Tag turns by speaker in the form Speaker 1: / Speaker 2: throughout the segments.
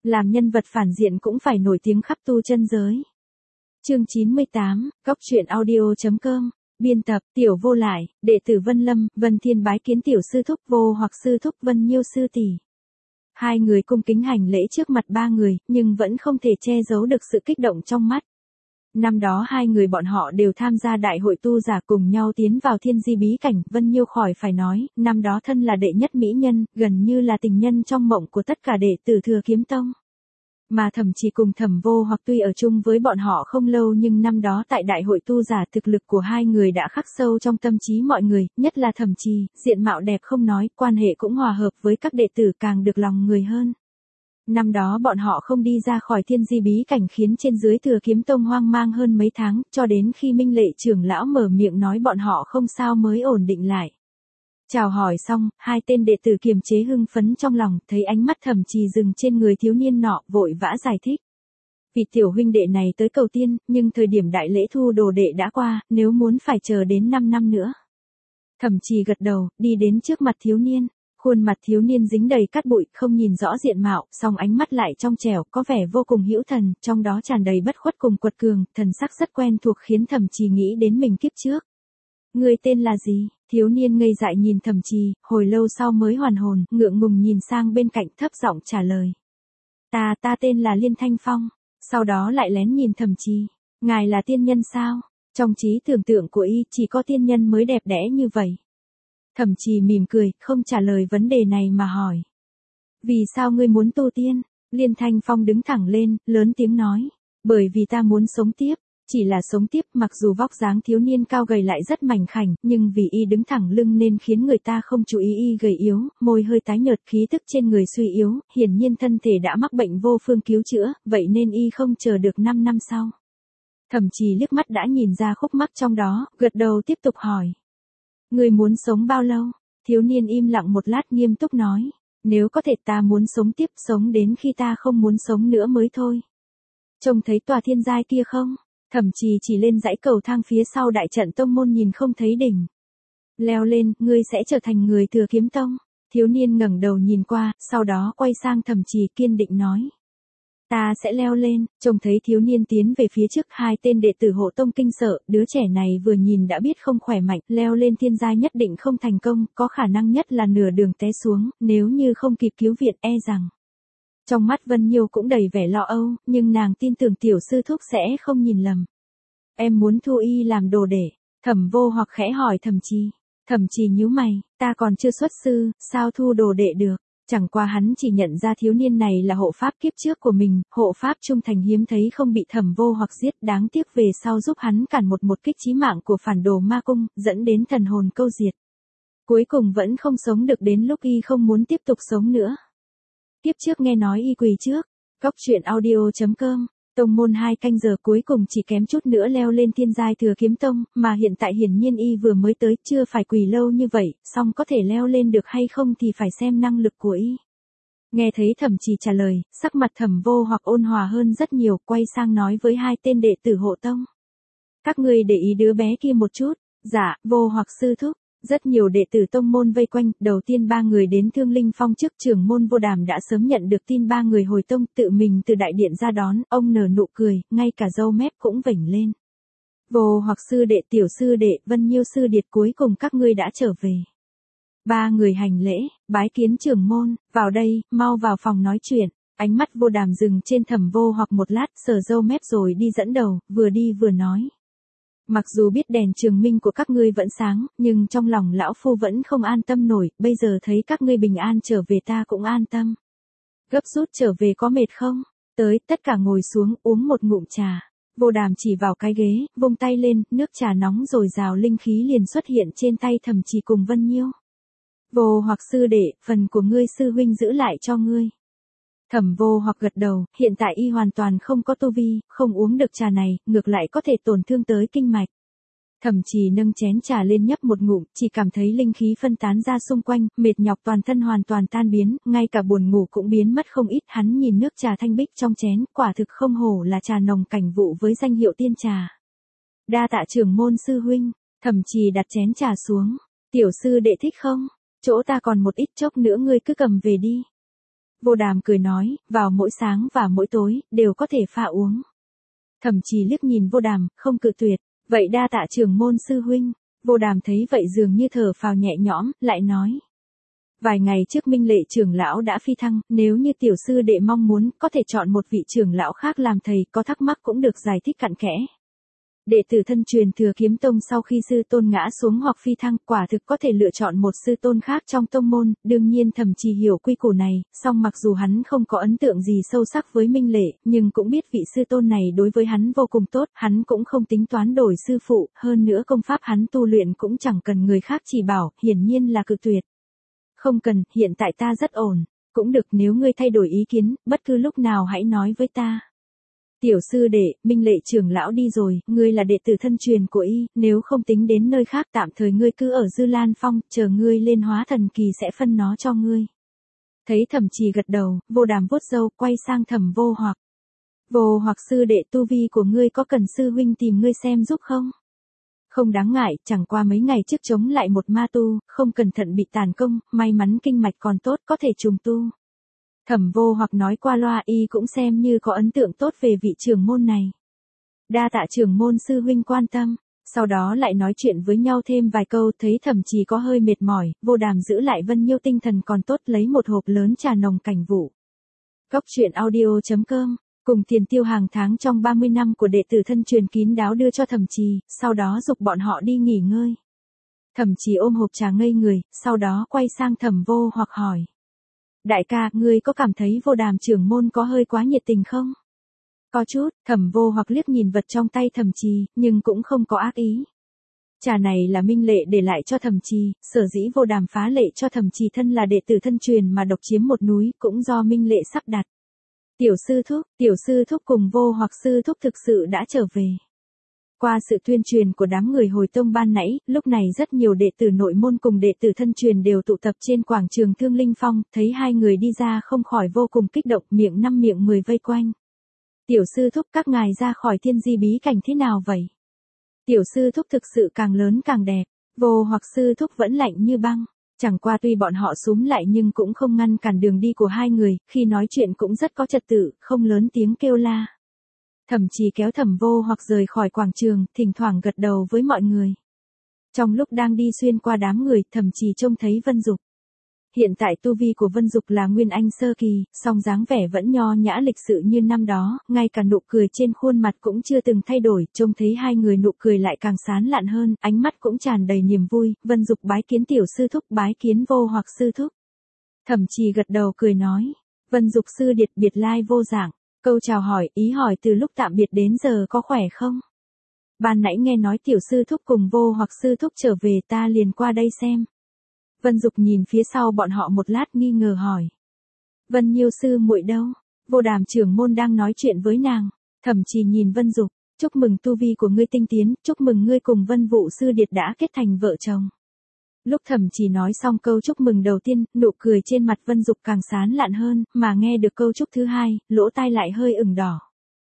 Speaker 1: Làm nhân vật phản diện cũng phải nổi tiếng khắp tu chân giới. Chương 98, Góc truyện audio.com. Biên tập, Tiểu Vô Lại, đệ tử Vân Lâm, Vân Thiên bái kiến tiểu sư thúc Vô hoặc sư thúc Vân Nhiêu sư tỷ. Hai người cung kính hành lễ trước mặt ba người, nhưng vẫn không thể che giấu được sự kích động trong mắt. Năm đó hai người bọn họ đều tham gia đại hội tu giả cùng nhau tiến vào thiên di bí cảnh, Vân Nhiêu khỏi phải nói, năm đó thân là đệ nhất mỹ nhân, gần như là tình nhân trong mộng của tất cả đệ tử Thừa Kiếm Tông. Mà Thẩm Trì cùng Thẩm Vô hoặc tuy ở chung với bọn họ không lâu nhưng năm đó tại đại hội tu giả thực lực của hai người đã khắc sâu trong tâm trí mọi người, nhất là Thẩm Trì, diện mạo đẹp không nói, quan hệ cũng hòa hợp với các đệ tử càng được lòng người hơn. Năm đó bọn họ không đi ra khỏi thiên di bí cảnh khiến trên dưới Thừa Kiếm Tông hoang mang hơn mấy tháng, cho đến khi Minh Lệ trưởng lão mở miệng nói bọn họ không sao mới ổn định lại. Chào hỏi xong, hai tên đệ tử kiềm chế hưng phấn trong lòng, thấy ánh mắt Thẩm Trì dừng trên người thiếu niên nọ, vội vã giải thích. Vị tiểu huynh đệ này tới cầu tiên, nhưng thời điểm đại lễ thu đồ đệ đã qua, nếu muốn phải chờ đến 5 năm nữa. Thẩm Trì gật đầu, đi đến trước mặt thiếu niên. Khuôn mặt thiếu niên dính đầy cát bụi, không nhìn rõ diện mạo, song ánh mắt lại trong trẻo, có vẻ vô cùng hữu thần, trong đó tràn đầy bất khuất cùng quật cường, thần sắc rất quen thuộc khiến Thẩm Trì nghĩ đến mình kiếp trước. Người tên là gì? Thiếu niên ngây dại nhìn Thẩm Trì, hồi lâu sau mới hoàn hồn, ngượng ngùng nhìn sang bên cạnh thấp giọng trả lời. Ta tên là Liên Thanh Phong. Sau đó lại lén nhìn Thẩm Trì. Ngài là tiên nhân sao? Trong trí tưởng tượng của y chỉ có tiên nhân mới đẹp đẽ như vậy. Thẩm Trì mỉm cười, không trả lời vấn đề này mà hỏi. Vì sao ngươi muốn tu tiên? Liên Thanh Phong đứng thẳng lên, lớn tiếng nói. Bởi vì ta muốn sống tiếp. Chỉ là sống tiếp, mặc dù vóc dáng thiếu niên cao gầy lại rất mảnh khảnh, nhưng vì y đứng thẳng lưng nên khiến người ta không chú ý y gầy yếu, môi hơi tái nhợt, khí tức trên người suy yếu, hiển nhiên thân thể đã mắc bệnh vô phương cứu chữa, vậy nên y không chờ được 5 năm sau. Thẩm Trì liếc mắt đã nhìn ra khúc mắc trong đó, gật đầu tiếp tục hỏi. Người muốn sống bao lâu? Thiếu niên im lặng một lát nghiêm túc nói. Nếu có thể ta muốn sống tiếp, sống đến khi ta không muốn sống nữa mới thôi. Trông thấy tòa thiên giai kia không? Thẩm Trì chỉ lên dãy cầu thang phía sau đại trận tông môn nhìn không thấy đỉnh. Leo lên, ngươi sẽ trở thành người Thừa Kiếm Tông. Thiếu niên ngẩng đầu nhìn qua, sau đó quay sang Thẩm Trì kiên định nói. Ta sẽ leo lên. Trông thấy thiếu niên tiến về phía trước, hai tên đệ tử hộ tông kinh sợ, đứa trẻ này vừa nhìn đã biết không khỏe mạnh, leo lên thiên giai nhất định không thành công, có khả năng nhất là nửa đường té xuống, nếu như không kịp cứu viện e rằng. Trong mắt Vân Nhiêu cũng đầy vẻ lo âu, nhưng nàng tin tưởng tiểu sư thúc sẽ không nhìn lầm. Em muốn thu y làm đồ đệ. Thẩm Vô hoặc khẽ hỏi Thẩm Trì. Thẩm Trì nhíu mày, ta còn chưa xuất sư, sao thu đồ đệ được? Chẳng qua hắn chỉ nhận ra thiếu niên này là hộ pháp kiếp trước của mình, hộ pháp trung thành hiếm thấy không bị Thẩm Vô hoặc giết, đáng tiếc về sau giúp hắn cản một kích chí mạng của phản đồ ma cung, dẫn đến thần hồn câu diệt. Cuối cùng vẫn không sống được, đến lúc y không muốn tiếp tục sống nữa. Kiếp trước nghe nói y quỳ trước. Góc truyện audio.com. Tông môn 2 canh giờ cuối cùng chỉ kém chút nữa leo lên thiên giai Thừa Kiếm Tông, mà hiện tại hiển nhiên y vừa mới tới, chưa phải quỳ lâu như vậy, song có thể leo lên được hay không thì phải xem năng lực của y. Nghe thấy Thẩm Trì trả lời, sắc mặt Thẩm Vô hoặc ôn hòa hơn rất nhiều, quay sang nói với hai tên đệ tử hộ tông. Các ngươi để ý đứa bé kia một chút. Dạ, Vô hoặc sư thúc. Rất nhiều đệ tử tông môn vây quanh, đầu tiên ba người đến Thương Linh Phong trước, trưởng môn Vô Đàm đã sớm nhận được tin ba người hồi tông, tự mình từ đại điện ra đón, ông nở nụ cười, ngay cả râu mép cũng vểnh lên. Vô hoặc sư đệ, tiểu sư đệ, Vân Nhiêu sư điệt, cuối cùng các ngươi đã trở về. Ba người hành lễ, bái kiến trưởng môn, vào đây, mau vào phòng nói chuyện. Ánh mắt Vô Đàm dừng trên Thẩm Vô hoặc một lát, sờ râu mép rồi đi dẫn đầu, vừa đi vừa nói. Mặc dù biết đèn trường minh của các ngươi vẫn sáng, nhưng trong lòng lão phu vẫn không an tâm nổi, bây giờ thấy các ngươi bình an trở về ta cũng an tâm. Gấp rút trở về có mệt không? Tới, tất cả ngồi xuống, uống một ngụm trà. Vô Đàm chỉ vào cái ghế, vung tay lên, nước trà nóng rồi rào linh khí liền xuất hiện trên tay Thẩm Trì cùng Vân Nhiêu. Vô hoặc sư đệ, phần của ngươi sư huynh giữ lại cho ngươi. Thẩm Vô hoặc gật đầu, hiện tại y hoàn toàn không có tu vi, không uống được trà này, ngược lại có thể tổn thương tới kinh mạch. Thẩm Trì nâng chén trà lên nhấp một ngụm, chỉ cảm thấy linh khí phân tán ra xung quanh, mệt nhọc toàn thân hoàn toàn tan biến, ngay cả buồn ngủ cũng biến mất không ít. Hắn nhìn nước trà thanh bích trong chén, quả thực không hổ là trà nồng cảnh vụ với danh hiệu tiên trà. Đa tạ trưởng môn sư huynh. Thẩm Trì đặt chén trà xuống. Tiểu sư đệ thích không? Chỗ ta còn một ít, chốc nữa ngươi cứ cầm về đi. Vô Đàm cười nói, vào mỗi sáng và mỗi tối, đều có thể pha uống. Thẩm Trì liếc nhìn Vô Đàm, không cự tuyệt, vậy đa tạ trưởng môn sư huynh. Vô Đàm thấy vậy dường như thở phào nhẹ nhõm, lại nói. Vài ngày trước Minh Lệ trưởng lão đã phi thăng, nếu như tiểu sư đệ mong muốn, có thể chọn một vị trưởng lão khác làm thầy, có thắc mắc cũng được giải thích cặn kẽ. Đệ tử thân truyền Thừa Kiếm Tông sau khi sư tôn ngã xuống hoặc phi thăng, quả thực có thể lựa chọn một sư tôn khác trong tông môn, đương nhiên Thẩm Trì hiểu quy củ này, song mặc dù hắn không có ấn tượng gì sâu sắc với Minh Lệ, nhưng cũng biết vị sư tôn này đối với hắn vô cùng tốt, hắn cũng không tính toán đổi sư phụ, hơn nữa công pháp hắn tu luyện cũng chẳng cần người khác chỉ bảo, hiển nhiên là cự tuyệt. Không cần, hiện tại ta rất ổn, cũng được nếu ngươi thay đổi ý kiến, bất cứ lúc nào hãy nói với ta. Tiểu sư đệ, Minh Lệ trưởng lão đi rồi, ngươi là đệ tử thân truyền của y, nếu không tính đến nơi khác tạm thời ngươi cứ ở Dư Lan Phong, chờ ngươi lên hóa thần kỳ sẽ phân nó cho ngươi. Thấy Thẩm Trì gật đầu, Vô Đàm vuốt râu, quay sang Thẩm Vô Hoặc. Vô Hoặc sư đệ, tu vi của ngươi có cần sư huynh tìm ngươi xem giúp không? Không đáng ngại, chẳng qua mấy ngày trước chống lại một ma tu, không cẩn thận bị tàn công, may mắn kinh mạch còn tốt, có thể trùng tu. Thẩm Vô Hoặc nói qua loa, y cũng xem như có ấn tượng tốt về vị trưởng môn này. Đa tạ trưởng môn sư huynh quan tâm, sau đó lại nói chuyện với nhau thêm vài câu, thấy Thẩm Trì có hơi mệt mỏi, Vô Đàm giữ lại Vân Nhiêu tinh thần còn tốt, lấy một hộp lớn trà nồng cảnh vụ. Góc truyện audio.com, cùng tiền tiêu hàng tháng trong 30 năm của đệ tử thân truyền kín đáo đưa cho Thẩm Trì, sau đó giục bọn họ đi nghỉ ngơi. Thẩm Trì ôm hộp trà ngây người, sau đó quay sang Thẩm Vô Hoặc hỏi. Đại ca, ngươi có cảm thấy Vô Đàm trưởng môn có hơi quá nhiệt tình không? Có chút, Thẩm Vô Hoặc liếc nhìn vật trong tay Thẩm Trì, nhưng cũng không có ác ý. Trà này là Minh Lệ để lại cho Thẩm Trì, sở dĩ Vô Đàm phá lệ cho Thẩm Trì thân là đệ tử thân truyền mà độc chiếm một núi, cũng do Minh Lệ sắp đặt. Tiểu sư thúc cùng Vô Hoặc sư thúc thực sự đã trở về. Qua sự tuyên truyền của đám người hồi tông ban nãy, lúc này rất nhiều đệ tử nội môn cùng đệ tử thân truyền đều tụ tập trên quảng trường Thương Linh Phong, thấy hai người đi ra không khỏi vô cùng kích động, miệng năm miệng 10 vây quanh. Tiểu sư thúc, các ngài ra khỏi thiên di bí cảnh thế nào vậy? Tiểu sư thúc thực sự càng lớn càng đẹp, Vô Hoặc sư thúc vẫn lạnh như băng. Chẳng qua tuy bọn họ xúm lại nhưng cũng không ngăn cản đường đi của hai người, khi nói chuyện cũng rất có trật tự, không lớn tiếng kêu la. Thẩm Trì kéo Thẩm Vô Hoặc rời khỏi quảng trường, thỉnh thoảng gật đầu với mọi người. Trong lúc đang đi xuyên qua đám người, Thẩm Trì trông thấy Vân Dục. Hiện tại tu vi của Vân Dục là Nguyên Anh sơ kỳ, song dáng vẻ vẫn nho nhã lịch sự như năm đó, ngay cả nụ cười trên khuôn mặt cũng chưa từng thay đổi, trông thấy hai người nụ cười lại càng sán lạn hơn, ánh mắt cũng tràn đầy niềm vui. Vân Dục bái kiến tiểu sư thúc, bái kiến Vô Hoặc sư thúc. Thẩm Trì gật đầu cười nói, Vân Dục sư điệt biệt lai vô dạng. Câu chào hỏi, ý hỏi từ lúc tạm biệt đến giờ có khỏe không? Ban nãy nghe nói tiểu sư thúc cùng Vô Hoặc sư thúc trở về, ta liền qua đây xem. Vân Dục nhìn phía sau bọn họ một lát nghi ngờ hỏi. Vân Nhiêu sư muội đâu? Vô Đàm trưởng môn đang nói chuyện với nàng. Thẩm Trì nhìn Vân Dục, chúc mừng tu vi của ngươi tinh tiến, chúc mừng ngươi cùng Vân Vũ sư điệt đã kết thành vợ chồng. Lúc Thẩm Trì nói xong câu chúc mừng đầu tiên, nụ cười trên mặt Vân Dục càng sán lạn hơn, mà nghe được câu chúc thứ hai, lỗ tai lại hơi ửng đỏ.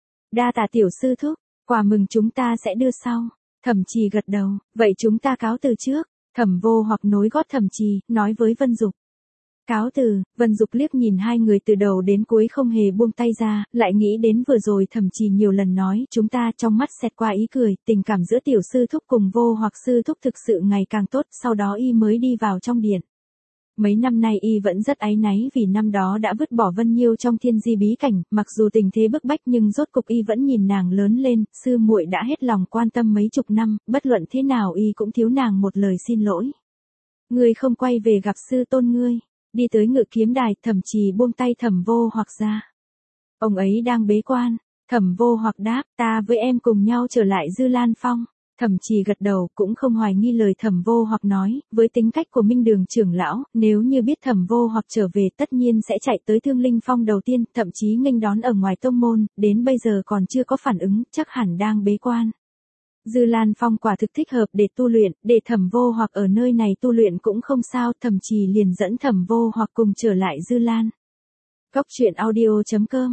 Speaker 1: Đa tạ tiểu sư thúc, quà mừng chúng ta sẽ đưa sau. Thẩm Trì gật đầu, vậy chúng ta cáo từ trước. Thẩm Vô Hoặc nối gót Thẩm Trì, nói với Vân Dục. Cáo từ. Vân Dục liếc nhìn hai người từ đầu đến cuối không hề buông tay ra, lại nghĩ đến vừa rồi Thẩm Trì nhiều lần nói, chúng ta, trong mắt xẹt qua ý cười, tình cảm giữa tiểu sư thúc cùng Vô Hoặc sư thúc thực sự ngày càng tốt, sau đó y mới đi vào trong điện. Mấy năm nay y vẫn rất áy náy vì năm đó đã vứt bỏ Vân Nhiêu trong thiên di bí cảnh, mặc dù tình thế bức bách nhưng rốt cục y vẫn nhìn nàng lớn lên, sư muội đã hết lòng quan tâm mấy chục năm, bất luận thế nào y cũng thiếu nàng một lời xin lỗi. Ngươi không quay về gặp sư tôn ngươi. Đi tới Ngự Kiếm Đài, Thẩm Trì buông tay Thẩm Vô Hoặc ra. Ông ấy đang bế quan. Thẩm Vô Hoặc đáp, ta với em cùng nhau trở lại Dư Lan Phong. Thẩm Trì gật đầu, cũng không hoài nghi lời Thẩm Vô Hoặc nói, với tính cách của Minh Đường trưởng lão, nếu như biết Thẩm Vô Hoặc trở về tất nhiên sẽ chạy tới Thương Linh Phong đầu tiên, thậm chí nghênh đón ở ngoài tông môn, đến bây giờ còn chưa có phản ứng, chắc hẳn đang bế quan. Dư Lan Phong quả thực thích hợp để tu luyện, để Thẩm Vô Hoặc ở nơi này tu luyện cũng không sao, Thẩm Trì liền dẫn Thẩm Vô Hoặc cùng trở lại Dư Lan. Góc truyện audio.com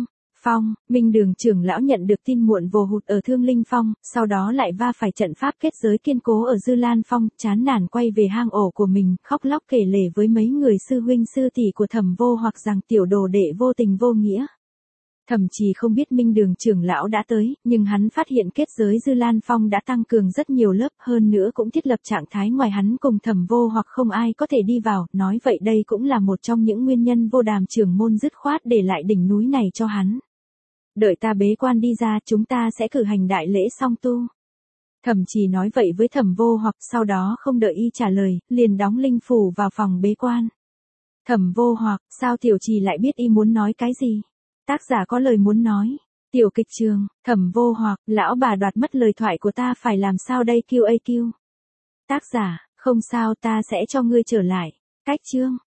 Speaker 1: Phong, Minh Đường trưởng lão nhận được tin muộn vồ hụt ở Thương Linh Phong, sau đó lại va phải trận pháp kết giới kiên cố ở Dư Lan Phong, chán nản quay về hang ổ của mình, khóc lóc kể lể với mấy người sư huynh sư tỷ của Thẩm Vô Hoặc rằng tiểu đồ đệ vô tình vô nghĩa. Thậm chí không biết Minh Đường trưởng lão đã tới, nhưng hắn phát hiện kết giới Dư Lan Phong đã tăng cường rất nhiều lớp, hơn nữa cũng thiết lập trạng thái ngoài hắn cùng Thẩm Vô Hoặc không ai có thể đi vào, nói vậy đây cũng là một trong những nguyên nhân Vô Đàm trưởng môn dứt khoát để lại đỉnh núi này cho hắn. Đợi ta bế quan đi ra, chúng ta sẽ cử hành đại lễ song tu. Thẩm Trì nói vậy với Thẩm Vô Hoặc, sau đó không đợi y trả lời, liền đóng linh phủ vào phòng bế quan. Thẩm Vô Hoặc, sao Tiểu Trì lại biết y muốn nói cái gì? Tác giả có lời muốn nói. Tiểu kịch trường, Thẩm Vô Hoặc, lão bà đoạt mất lời thoại của ta, phải làm sao đây QAQ? Tác giả, không sao, ta sẽ cho ngươi trở lại. Cách chương.